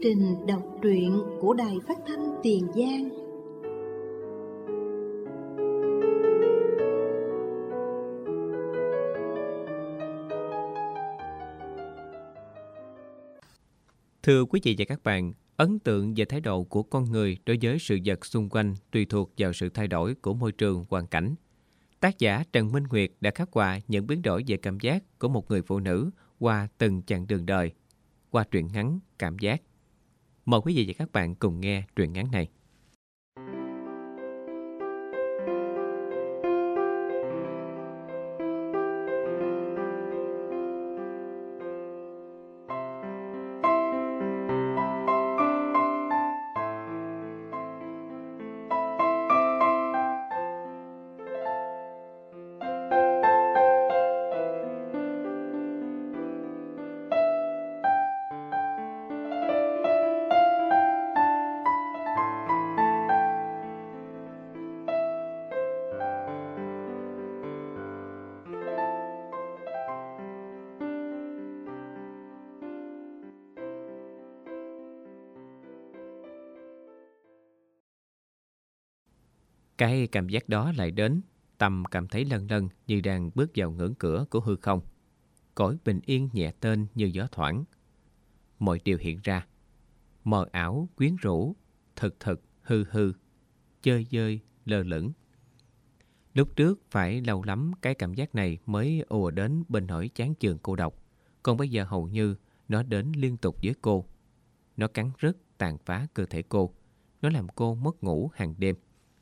trình đọc truyện của Đài Phát thanh Tiền Giang. Thưa quý vị và các bạn, ấn tượng về thái độ của con người đối với sự vật xung quanh tùy thuộc vào sự thay đổi của môi trường, hoàn cảnh. Tác giả Trần Minh Nguyệt đã khắc họa những biến đổi về cảm giác của một người phụ nữ qua từng chặng đường đời, qua truyện ngắn Cảm Giác. Mời quý vị và các bạn cùng nghe truyện ngắn này. Cái cảm giác đó lại đến, Tâm cảm thấy lân lân như đang bước vào ngưỡng cửa của hư không. Cõi bình yên nhẹ tên như gió thoảng. Mọi điều hiện ra, mờ ảo, quyến rũ, thực, hư hư, chơi dơi, lơ lửng. Lúc trước phải lâu lắm cái cảm giác này mới ùa đến bên nỗi chán chường cô độc. Còn bây giờ hầu như nó đến liên tục với cô. Nó cắn rứt, tàn phá cơ thể cô. Nó làm cô mất ngủ hàng đêm.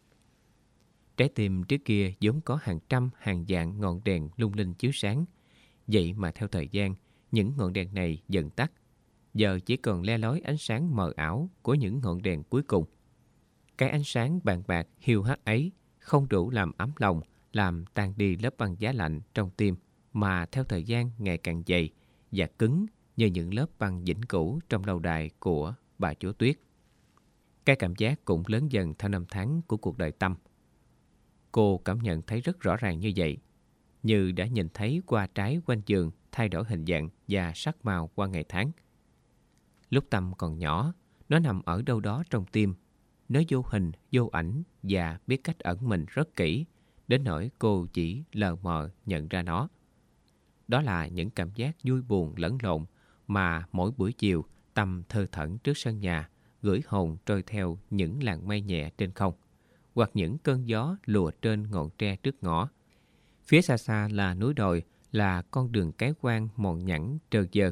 Trái tim trước kia vốn có hàng trăm hàng vạn ngọn đèn lung linh chiếu sáng. Vậy mà theo thời gian, những ngọn đèn này dần tắt. Giờ chỉ còn le lói ánh sáng mờ ảo của những ngọn đèn cuối cùng. Cái ánh sáng bàn bạc hiu hắt ấy không đủ làm ấm lòng, làm tan đi lớp băng giá lạnh trong tim, mà theo thời gian ngày càng dày và cứng như những lớp băng vĩnh cửu trong lâu đài của bà chúa Tuyết. Cái cảm giác cũng lớn dần theo năm tháng của cuộc đời Tâm. Cô cảm nhận thấy rất rõ ràng như vậy, như đã nhìn thấy qua trái quanh giường thay đổi hình dạng và sắc màu qua ngày tháng. Lúc Tâm còn nhỏ, nó nằm ở đâu đó trong tim. Nó vô hình, vô ảnh và biết cách ẩn mình rất kỹ, đến nỗi cô chỉ lờ mờ nhận ra nó. Đó là những cảm giác vui buồn lẫn lộn mà mỗi buổi chiều Tâm thơ thẩn trước sân nhà, gửi hồn trôi theo những làn mây nhẹ trên không, hoặc những cơn gió lùa trên ngọn tre trước ngõ. Phía xa xa là núi đồi, là con đường cái quan mòn nhẵn trơ dơ.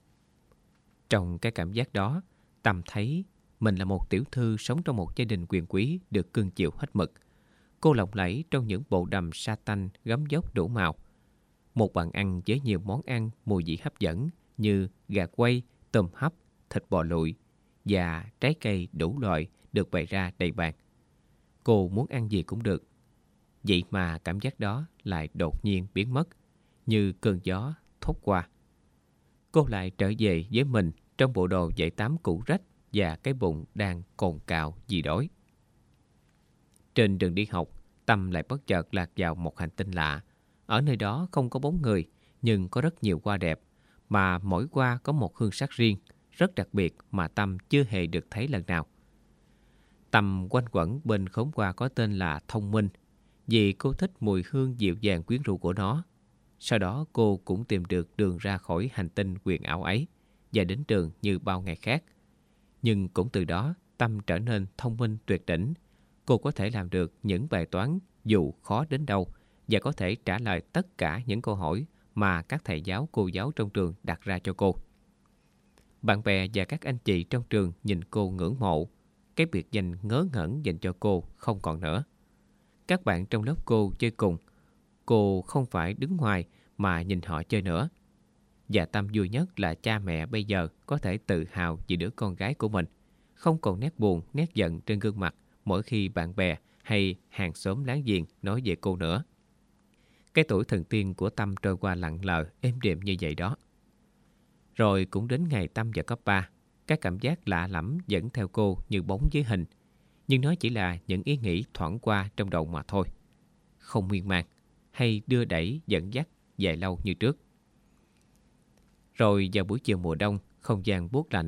Trong cái cảm giác đó, Tâm thấy mình là một tiểu thư sống trong một gia đình quyền quý được cưng chiều hết mực. Cô lộng lẫy trong những bộ đầm sa tanh gấm vóc đủ màu. Một bàn ăn với nhiều món ăn mùi vị hấp dẫn như gà quay, tôm hấp, thịt bò lụi và trái cây đủ loại được bày ra đầy bàn. Cô muốn ăn gì cũng được. Vậy mà cảm giác đó lại đột nhiên biến mất, như cơn gió thốt qua. Cô lại trở về với mình trong bộ đồ dãy tám cũ rách và cái bụng đang cồn cào vì đói. Trên đường đi học, Tâm lại bất chợt lạc vào một hành tinh lạ. Ở nơi đó không có bóng người, nhưng có rất nhiều hoa đẹp, mà mỗi hoa có một hương sắc riêng, rất đặc biệt mà Tâm chưa hề được thấy lần nào. Tâm quanh quẩn bên khóm hoa có tên là Thông Minh, vì cô thích mùi hương dịu dàng quyến rũ của nó. Sau đó cô cũng tìm được đường ra khỏi hành tinh huyền ảo ấy và đến trường như bao ngày khác. Nhưng cũng từ đó Tâm trở nên thông minh tuyệt đỉnh. Cô có thể làm được những bài toán dù khó đến đâu và có thể trả lời tất cả những câu hỏi mà các thầy giáo cô giáo trong trường đặt ra cho cô. Bạn bè và các anh chị trong trường nhìn cô ngưỡng mộ. Cái biệt danh ngớ ngẩn dành cho cô không còn nữa. Các bạn trong lớp cô chơi cùng, cô không phải đứng ngoài mà nhìn họ chơi nữa. Và Tâm vui nhất là cha mẹ bây giờ có thể tự hào vì đứa con gái của mình, không còn nét buồn, nét giận trên gương mặt mỗi khi bạn bè hay hàng xóm láng giềng nói về cô nữa. Cái tuổi thần tiên của Tâm trôi qua lặng lờ, êm đềm như vậy đó. Rồi cũng đến ngày Tâm vào cấp 3, các cảm giác lạ lẫm dẫn theo cô như bóng với hình. Nhưng nó chỉ là những ý nghĩ thoảng qua trong đầu mà thôi. Không miên man hay đưa đẩy dẫn dắt dài lâu như trước. Rồi vào buổi chiều mùa đông, không gian buốt lạnh,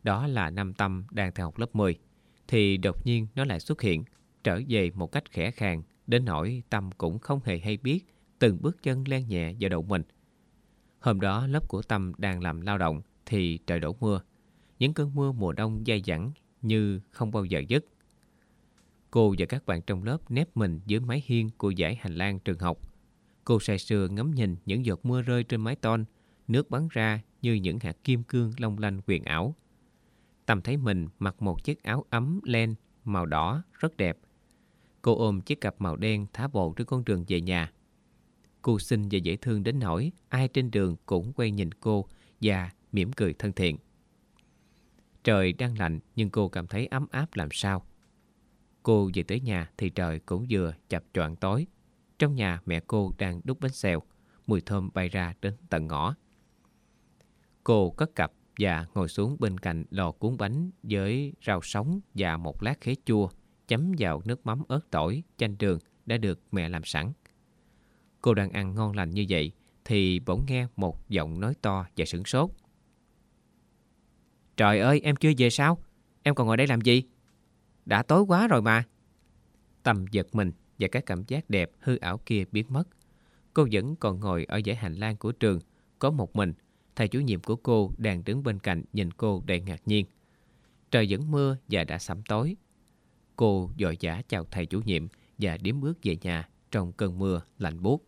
Đó là năm Tâm đang theo học lớp 10. Thì đột nhiên nó lại xuất hiện, trở về một cách khẽ khàng, đến nỗi Tâm cũng không hề hay biết từng bước chân len nhẹ vào đầu mình. Hôm đó lớp của Tâm đang làm lao động thì trời đổ mưa. Những cơn mưa mùa đông dai dẳng như không bao giờ dứt. Cô và các bạn trong lớp nép mình dưới mái hiên của dãy hành lang trường học. Cô say sưa ngắm nhìn những giọt mưa rơi trên mái tôn, nước bắn ra như những hạt kim cương long lanh huyền ảo. Tâm thấy mình mặc một chiếc áo ấm len màu đỏ rất đẹp. Cô ôm chiếc cặp màu đen thả bộ trên con đường về nhà. Cô xinh và dễ thương đến nỗi ai trên đường cũng quay nhìn cô và mỉm cười thân thiện. Trời đang lạnh nhưng cô cảm thấy ấm áp làm sao. Cô về tới nhà thì trời cũng vừa chập choạng tối. Trong nhà mẹ cô đang đút bánh xèo, mùi thơm bay ra đến tận ngõ. Cô cất cặp và ngồi xuống bên cạnh lò cuốn bánh với rau sống và một lát khế chua chấm vào nước mắm ớt tỏi, chanh đường đã được mẹ làm sẵn. Cô đang ăn ngon lành như vậy thì bỗng nghe một giọng nói to và sửng sốt. Trời ơi, em chưa về sao? Em còn ngồi đây làm gì? Đã tối quá rồi mà. Tâm giật mình và cái cảm giác đẹp hư ảo kia biến mất. Cô vẫn còn ngồi ở dãy hành lang của trường, có một mình. Thầy chủ nhiệm của cô đang đứng bên cạnh nhìn cô đầy ngạc nhiên. Trời vẫn mưa và đã sẫm tối. Cô vội vã chào thầy chủ nhiệm và điếm bước về nhà trong cơn mưa lạnh buốt.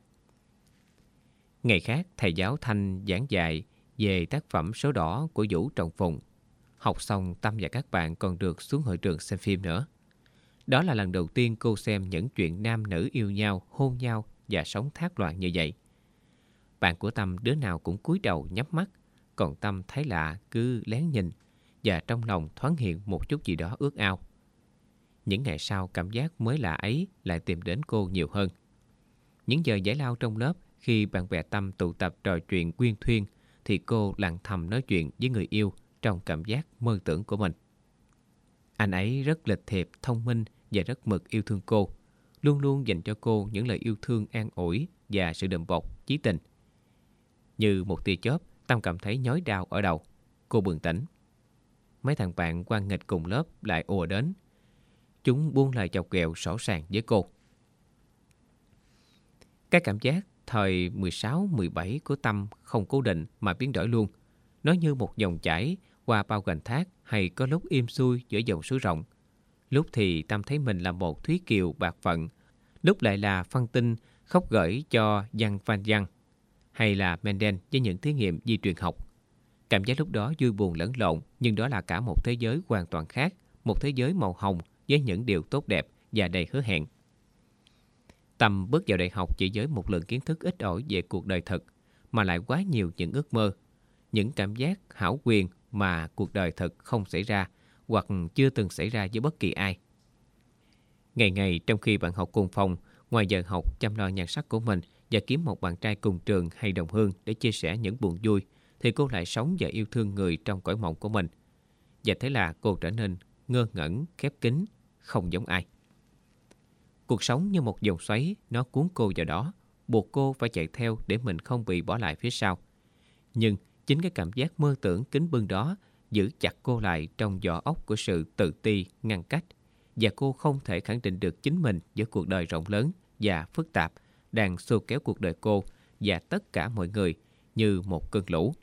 Ngày khác, thầy giáo Thanh giảng dạy về tác phẩm Số Đỏ của Vũ Trọng Phụng. Học xong, Tâm và các bạn còn được xuống hội trường xem phim nữa. Đó là lần đầu tiên cô xem những chuyện nam nữ yêu nhau, hôn nhau và sống thác loạn như vậy. Bạn của Tâm đứa nào cũng cúi đầu nhắm mắt, còn Tâm thấy lạ cứ lén nhìn và trong lòng thoáng hiện một chút gì đó ước ao. Những ngày sau, cảm giác mới lạ ấy lại tìm đến cô nhiều hơn. Những giờ giải lao trong lớp, khi bạn bè Tâm tụ tập trò chuyện quyên thuyên, thì cô lặng thầm nói chuyện với người yêu trong cảm giác mơ tưởng của mình. Anh ấy rất lịch thiệp, thông minh và rất mực yêu thương cô, luôn luôn dành cho cô những lời yêu thương an ủi và sự đùm bọc, chí tình. Như một tia chớp, Tâm cảm thấy nhói đau ở đầu. Cô bừng tỉnh. Mấy thằng bạn quan nghịch cùng lớp lại ùa đến. Chúng buông lời chọc ghẹo sổ sàng với cô. Cái cảm giác thời 16-17 của Tâm không cố định mà biến đổi luôn. Nó như một dòng chảy qua bao gành thác hay có lúc im xuôi giữa dòng suối rộng. Lúc thì Tâm thấy mình là một Thúy Kiều bạc phận, lúc lại là Phan Tinh khóc gởi cho Văn Van Văn, hay là Mendel với những thí nghiệm di truyền học. Cảm giác lúc đó vui buồn lẫn lộn, nhưng đó là cả một thế giới hoàn toàn khác, một thế giới màu hồng với những điều tốt đẹp và đầy hứa hẹn. Tâm bước vào đại học chỉ với một lượng kiến thức ít ỏi về cuộc đời thực, mà lại quá nhiều những ước mơ, những cảm giác hão quyền mà cuộc đời thực không xảy ra hoặc chưa từng xảy ra với bất kỳ ai. Ngày ngày trong khi bạn học cùng phòng, ngoài giờ học chăm lo nhan sắc của mình và kiếm một bạn trai cùng trường hay đồng hương để chia sẻ những buồn vui, thì cô lại sống và yêu thương người trong cõi mộng của mình. Và thế là cô trở nên ngơ ngẩn, khép kín, không giống ai. Cuộc sống như một dòng xoáy, nó cuốn cô vào đó, buộc cô phải chạy theo để mình không bị bỏ lại phía sau. Nhưng chính cái cảm giác mơ tưởng kín bưng đó giữ chặt cô lại trong vỏ ốc của sự tự ti, ngăn cách, và cô không thể khẳng định được chính mình với cuộc đời rộng lớn và phức tạp đang xô kéo cuộc đời cô và tất cả mọi người như một cơn lũ.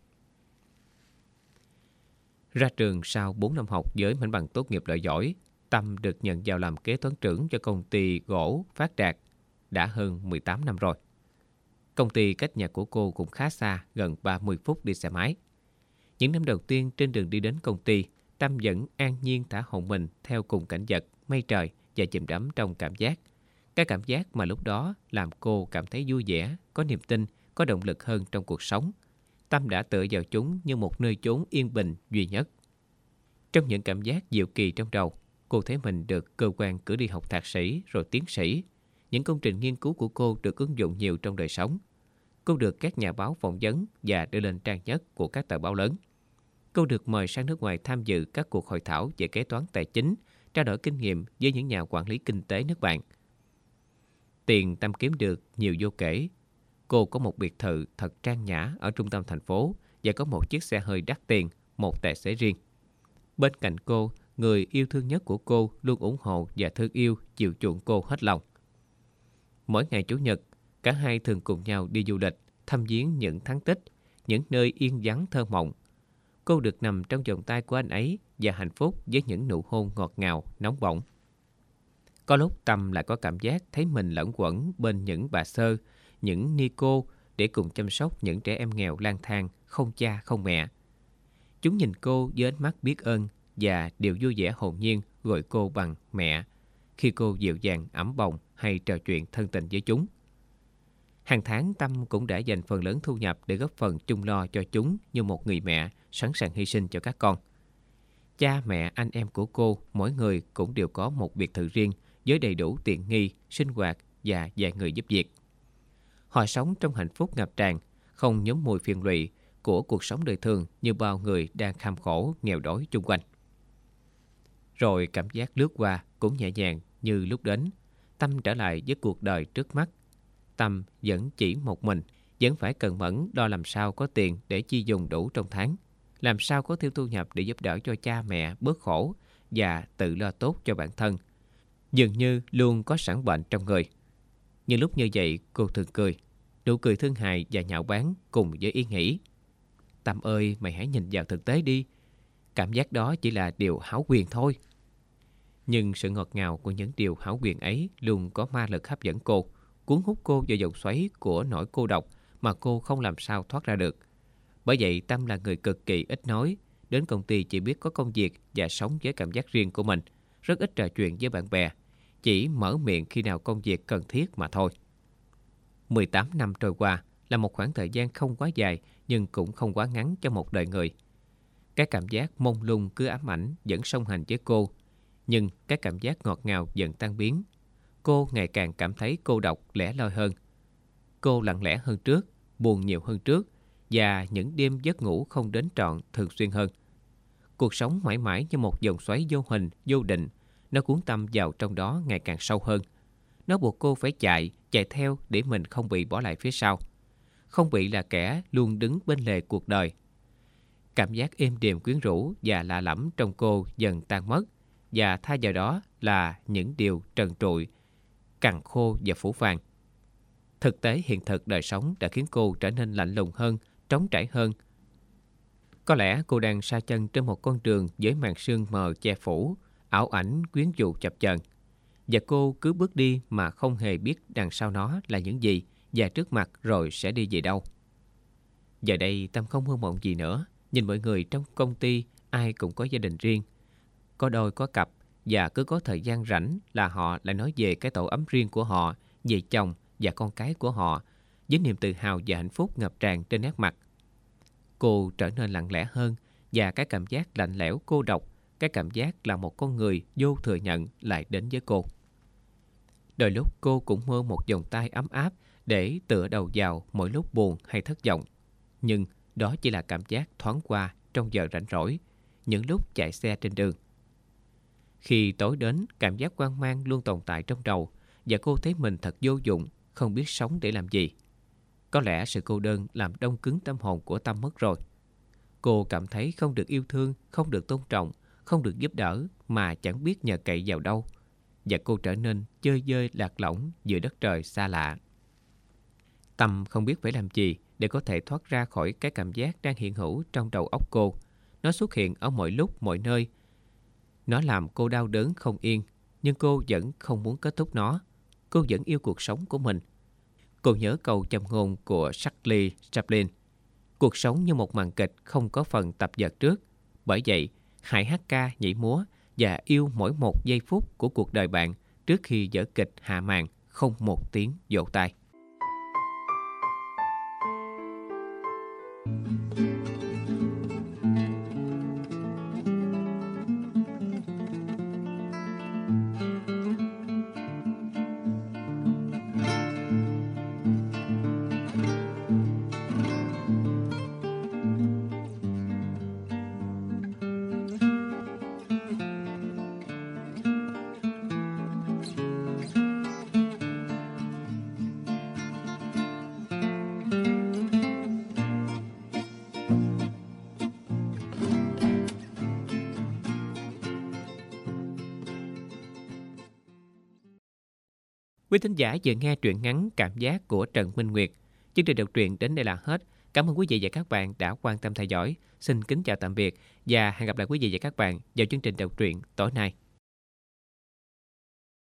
Ra trường sau 4 năm học với mảnh bằng tốt nghiệp loại giỏi, Tâm được nhận vào làm kế toán trưởng cho công ty gỗ Phát Đạt đã hơn 18 năm rồi. Công ty cách nhà của cô cũng khá xa, gần 30 phút đi xe máy. Những năm đầu tiên trên đường đi đến công ty, Tâm vẫn an nhiên thả hồn mình theo cùng cảnh vật, mây trời và chìm đắm trong cảm giác. Cái cảm giác mà lúc đó làm cô cảm thấy vui vẻ, có niềm tin, có động lực hơn trong cuộc sống. Tâm đã tựa vào chúng như một nơi chốn yên bình duy nhất. Trong những cảm giác diệu kỳ trong đầu, cô thấy mình được cơ quan cử đi học thạc sĩ rồi tiến sĩ. Những công trình nghiên cứu của cô được ứng dụng nhiều trong đời sống. Cô được các nhà báo phỏng vấn và đưa lên trang nhất của các tờ báo lớn. Cô được mời sang nước ngoài tham dự các cuộc hội thảo về kế toán tài chính, trao đổi kinh nghiệm với những nhà quản lý kinh tế nước bạn. Tiền Tâm kiếm được nhiều vô kể. Cô có một biệt thự thật trang nhã ở trung tâm thành phố và có một chiếc xe hơi đắt tiền, một tài xế riêng. Bên cạnh cô, người yêu thương nhất của cô luôn ủng hộ và thương yêu, chiều chuộng cô hết lòng. Mỗi ngày Chủ nhật, cả hai thường cùng nhau đi du lịch, thăm viếng những thắng tích, những nơi yên vắng thơ mộng. Cô được nằm trong vòng tay của anh ấy và hạnh phúc với những nụ hôn ngọt ngào, nóng bỏng. Có lúc Tâm lại có cảm giác thấy mình lẫn quẩn bên những bà Sơ, những ni cô để cùng chăm sóc những trẻ em nghèo lang thang, không cha không mẹ. Chúng nhìn cô với ánh mắt biết ơn và đều vui vẻ hồn nhiên gọi cô bằng mẹ khi cô dịu dàng ẵm bồng hay trò chuyện thân tình với chúng. Hàng tháng Tâm cũng đã dành phần lớn thu nhập để góp phần chung lo cho chúng như một người mẹ sẵn sàng hy sinh cho các con. Cha mẹ anh em của cô mỗi người cũng đều có một biệt thự riêng với đầy đủ tiện nghi, sinh hoạt và vài người giúp việc. Họ sống trong hạnh phúc ngập tràn, không nhúm mùi phiền lụy của cuộc sống đời thường như bao người đang kham khổ, nghèo đói chung quanh. Rồi cảm giác lướt qua cũng nhẹ nhàng như lúc đến. Tâm trở lại với cuộc đời trước mắt. Tâm vẫn chỉ một mình, vẫn phải cần mẫn đo làm sao có tiền để chi dùng đủ trong tháng, làm sao có thêm thu nhập để giúp đỡ cho cha mẹ bớt khổ và tự lo tốt cho bản thân. Dường như luôn có sẵn bệnh trong người. Nhưng lúc như vậy cô thường cười, nụ cười thương hại và nhạo báng cùng với ý nghĩ: Tâm ơi, mày hãy nhìn vào thực tế đi. Cảm giác đó chỉ là điều hão quyền thôi. Nhưng sự ngọt ngào của những điều hão quyền ấy luôn có ma lực hấp dẫn cô, cuốn hút cô vào vòng xoáy của nỗi cô độc mà cô không làm sao thoát ra được. Bởi vậy Tâm là người cực kỳ ít nói, đến công ty chỉ biết có công việc và sống với cảm giác riêng của mình, rất ít trò chuyện với bạn bè, chỉ mở miệng khi nào công việc cần thiết mà thôi. 18 năm trôi qua là một khoảng thời gian không quá dài nhưng cũng không quá ngắn cho một đời người. Cái cảm giác mông lung cứ ám ảnh vẫn song hành với cô, nhưng cái cảm giác ngọt ngào dần tan biến. Cô ngày càng cảm thấy cô độc, lẻ loi hơn. Cô lặng lẽ hơn trước, buồn nhiều hơn trước và những đêm giấc ngủ không đến trọn thường xuyên hơn. Cuộc sống mãi mãi như một vòng xoáy vô hình, vô định. Nó cuốn Tâm vào trong đó ngày càng sâu hơn. Nó buộc cô phải chạy theo để mình không bị bỏ lại phía sau, không bị là kẻ luôn đứng bên lề cuộc đời. Cảm giác êm đềm quyến rũ và lạ lẫm trong cô dần tan mất, và thay vào đó là những điều trần trụi, cằn khô và phũ phàng. Thực tế hiện thực đời sống đã khiến cô trở nên lạnh lùng hơn, trống trải hơn. Có lẽ cô đang sa chân trên một con đường với màn sương mờ che phủ, ảo ảnh quyến rũ chập chờn. Và cô cứ bước đi mà không hề biết đằng sau nó là những gì và trước mặt rồi sẽ đi về đâu. Giờ đây Tâm không mơ mộng gì nữa. Nhìn mọi người trong công ty ai cũng có gia đình riêng, có đôi có cặp, và cứ có thời gian rảnh là họ lại nói về cái tổ ấm riêng của họ, về chồng và con cái của họ, với niềm tự hào và hạnh phúc ngập tràn trên nét mặt. Cô trở nên lặng lẽ hơn, và cái cảm giác lạnh lẽo cô độc, cái cảm giác là một con người vô thừa nhận lại đến với cô. Đôi lúc cô cũng mơ một vòng tay ấm áp để tựa đầu vào mỗi lúc buồn hay thất vọng. Nhưng đó chỉ là cảm giác thoáng qua trong giờ rảnh rỗi, những lúc chạy xe trên đường. Khi tối đến, cảm giác hoang mang luôn tồn tại trong đầu, và cô thấy mình thật vô dụng, không biết sống để làm gì. Có lẽ sự cô đơn làm đông cứng tâm hồn của Tâm mất rồi. Cô cảm thấy không được yêu thương, không được tôn trọng, không được giúp đỡ mà chẳng biết nhờ cậy vào đâu. Và cô trở nên chơi vơi lạc lõng giữa đất trời xa lạ. Tâm không biết phải làm gì để có thể thoát ra khỏi cái cảm giác đang hiện hữu trong đầu óc cô. Nó xuất hiện ở mọi lúc, mọi nơi. Nó làm cô đau đớn không yên, nhưng cô vẫn không muốn kết thúc nó. Cô vẫn yêu cuộc sống của mình. Cô nhớ câu châm ngôn của Charlie Chaplin: cuộc sống như một màn kịch không có phần tập dượt trước. Bởi vậy, hãy hát ca, nhảy múa và yêu mỗi một giây phút của cuộc đời bạn trước khi vở kịch hạ màn không một tiếng vỗ tay. Quý thính giả vừa nghe truyện ngắn Cảm giác của Trần Minh Nguyệt. Chương trình đọc truyện đến đây là hết. Cảm ơn quý vị và các bạn đã quan tâm theo dõi. Xin kính chào tạm biệt và hẹn gặp lại quý vị và các bạn vào chương trình đọc truyện tối nay.